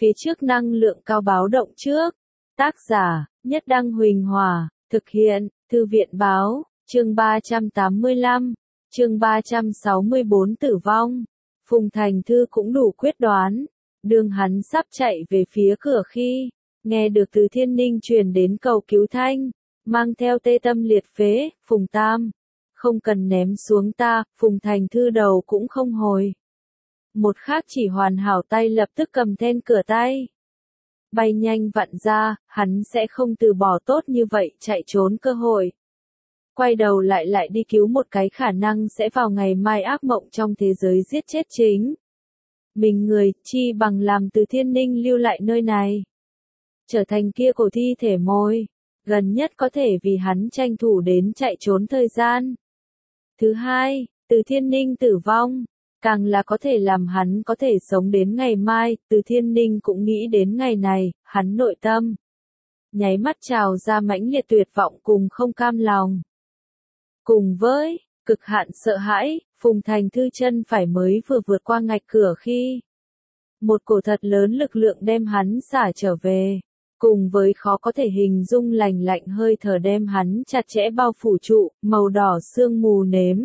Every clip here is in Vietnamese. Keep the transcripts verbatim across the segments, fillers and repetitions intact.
Phía trước năng lượng cao báo động trước. Tác giả, Nhất Đăng Huỳnh Hòa, thực hiện, Thư viện báo, chương ba trăm tám mươi lăm, chương ba trăm sáu mươi bốn tử vong. Phùng Thành Thư cũng đủ quyết đoán. Đường hắn sắp chạy về phía cửa khi, nghe được từ Thiên Ninh truyền đến cầu cứu thanh, mang theo tê tâm liệt phế, Phùng Tam. Không cần ném xuống ta, Phùng Thành Thư đầu cũng không hồi. Một khác chỉ hoàn hảo tay lập tức cầm then cửa tay. Bay nhanh vặn ra, hắn sẽ không từ bỏ tốt như vậy chạy trốn cơ hội. Quay đầu lại lại đi cứu một cái khả năng sẽ vào ngày mai ác mộng trong thế giới giết chết chính. Mình người, chi bằng làm từ Thiên Ninh lưu lại nơi này. Trở thành kia cổ thi thể môi. Gần nhất có thể vì hắn tranh thủ đến chạy trốn thời gian. Thứ hai, từ Thiên Ninh tử vong. Càng là có thể làm hắn có thể sống đến ngày mai, từ Thiên Ninh cũng nghĩ đến ngày này, hắn nội tâm. Nháy mắt trào ra mãnh liệt tuyệt vọng cùng không cam lòng. Cùng với, cực hạn sợ hãi, Phùng Thành Thư chân phải mới vừa vượt qua ngạch cửa khi. Một cổ thật lớn lực lượng đem hắn xả trở về. Cùng với khó có thể hình dung lành lạnh hơi thở đem hắn chặt chẽ bao phủ trụ, màu đỏ sương mù nếm.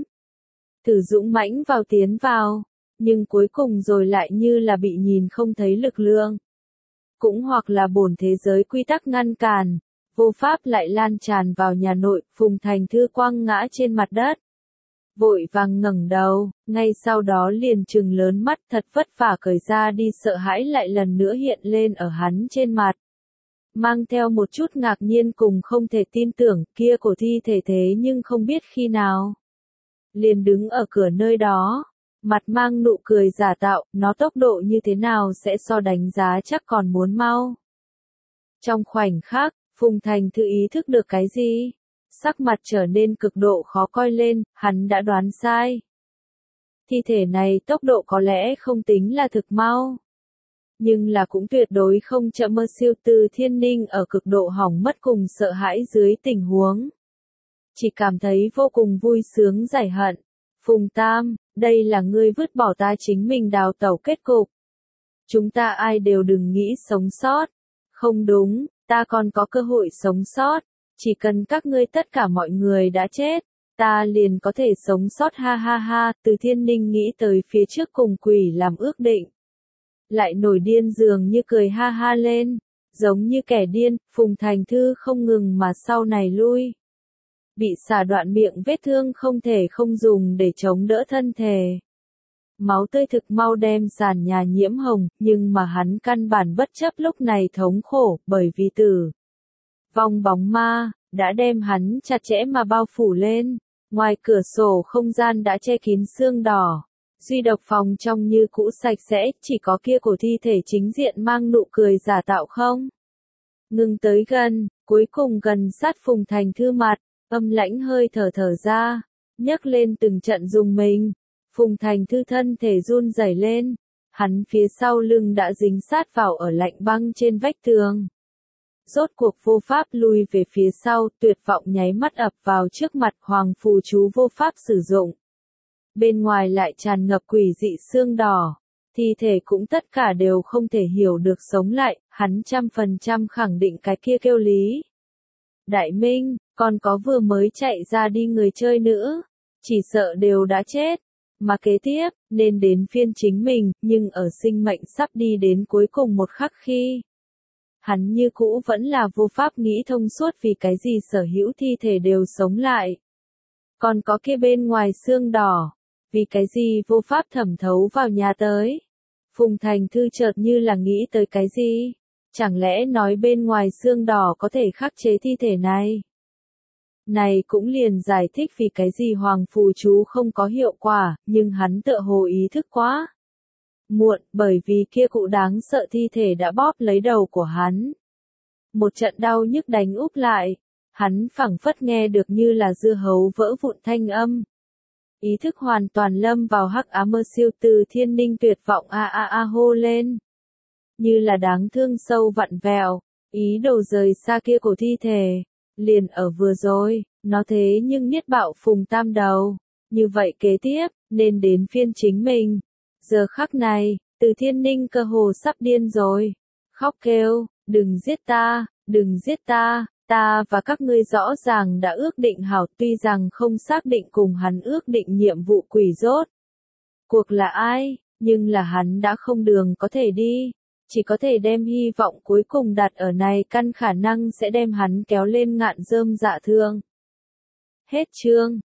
Thử dũng mãnh vào tiến vào, nhưng cuối cùng rồi lại như là bị nhìn không thấy lực lượng. Cũng hoặc là bổn thế giới quy tắc ngăn cản, vô pháp lại lan tràn vào nhà nội, Phùng Thành Thư quăng ngã trên mặt đất. Vội vàng ngẩng đầu, ngay sau đó liền trừng lớn mắt thật vất vả cởi ra đi sợ hãi lại lần nữa hiện lên ở hắn trên mặt. Mang theo một chút ngạc nhiên cùng không thể tin tưởng kia cổ thi thể thế nhưng không biết khi nào. Liền đứng ở cửa nơi đó, mặt mang nụ cười giả tạo, nó tốc độ như thế nào sẽ so đánh giá chắc còn muốn mau. Trong khoảnh khắc, Phùng Thành Thư ý thức được cái gì? Sắc mặt trở nên cực độ khó coi lên, hắn đã đoán sai. Thi thể này tốc độ có lẽ không tính là thực mau. Nhưng là cũng tuyệt đối không chậm mơ siêu từ Thiên Ninh ở cực độ hỏng mất cùng sợ hãi dưới tình huống. Chỉ cảm thấy vô cùng vui sướng giải hận. Phùng Tam, đây là ngươi vứt bỏ ta chính mình đào tẩu kết cục. Chúng ta ai đều đừng nghĩ sống sót. Không đúng, ta còn có cơ hội sống sót. Chỉ cần các ngươi tất cả mọi người đã chết, ta liền có thể sống sót ha ha ha. Từ Thiên Ninh nghĩ tới phía trước cùng quỷ làm ước định. Lại nổi điên dường như cười ha ha lên. Giống như kẻ điên, Phùng Thành Thư không ngừng mà sau này lui. Bị xả đoạn miệng vết thương không thể không dùng để chống đỡ thân thể. Máu tươi thực mau đem sàn nhà nhiễm hồng, nhưng mà hắn căn bản bất chấp lúc này thống khổ, bởi vì tử vong bóng ma, đã đem hắn chặt chẽ mà bao phủ lên. Ngoài cửa sổ không gian đã che kín sương đỏ. Duy độc phòng trong như cũ sạch sẽ, chỉ có kia cổ thi thể chính diện mang nụ cười giả tạo không. Ngừng tới gần, cuối cùng gần sát Phùng Thành Thư mặt. Âm lãnh hơi thở thở ra, nhấc lên từng trận rung mình. Phùng Thành Thư thân thể run rẩy lên, hắn phía sau lưng đã dính sát vào ở lạnh băng trên vách tường. Rốt cuộc vô pháp lui về phía sau, tuyệt vọng nháy mắt ập vào trước mặt, hoàng phù chú vô pháp sử dụng. Bên ngoài lại tràn ngập quỷ dị sương đỏ, thi thể cũng tất cả đều không thể hiểu được sống lại, hắn trăm phần trăm khẳng định cái kia kêu lý. Đại Minh, còn có vừa mới chạy ra đi người chơi nữa, chỉ sợ đều đã chết, mà kế tiếp, nên đến phiên chính mình, nhưng ở sinh mệnh sắp đi đến cuối cùng một khắc khi. Hắn như cũ vẫn là vô pháp nghĩ thông suốt vì cái gì sở hữu thi thể đều sống lại. Còn có kia bên ngoài xương đỏ, vì cái gì vô pháp thẩm thấu vào nhà tới. Phùng Thành Thư chợt như là nghĩ tới cái gì. Chẳng lẽ nói bên ngoài xương đỏ có thể khắc chế thi thể này? Này cũng liền giải thích vì cái gì hoàng phù chú không có hiệu quả, nhưng hắn tựa hồ ý thức quá. Muộn, bởi vì kia cụ đáng sợ thi thể đã bóp lấy đầu của hắn. Một trận đau nhức đánh úp lại, hắn phảng phất nghe được như là dưa hấu vỡ vụn thanh âm. Ý thức hoàn toàn lâm vào hắc ám mơ siêu từ Thiên Ninh tuyệt vọng a a a hô lên. Như là đáng thương sâu vặn vẹo, ý đồ rời xa kia cổ thi thể, liền ở vừa rồi, nó thế nhưng niết bạo Phùng Tam đầu, như vậy kế tiếp, nên đến phiên chính mình. Giờ khắc này, từ Thiên Ninh cơ hồ sắp điên rồi, khóc kêu, đừng giết ta, đừng giết ta, ta và các ngươi rõ ràng đã ước định hảo, tuy rằng không xác định cùng hắn ước định nhiệm vụ quỷ rốt cuộc là ai, nhưng là hắn đã không đường có thể đi, chỉ có thể đem hy vọng cuối cùng đặt ở này căn khả năng sẽ đem hắn kéo lên ngạn rơm dạ thương. Hết chương.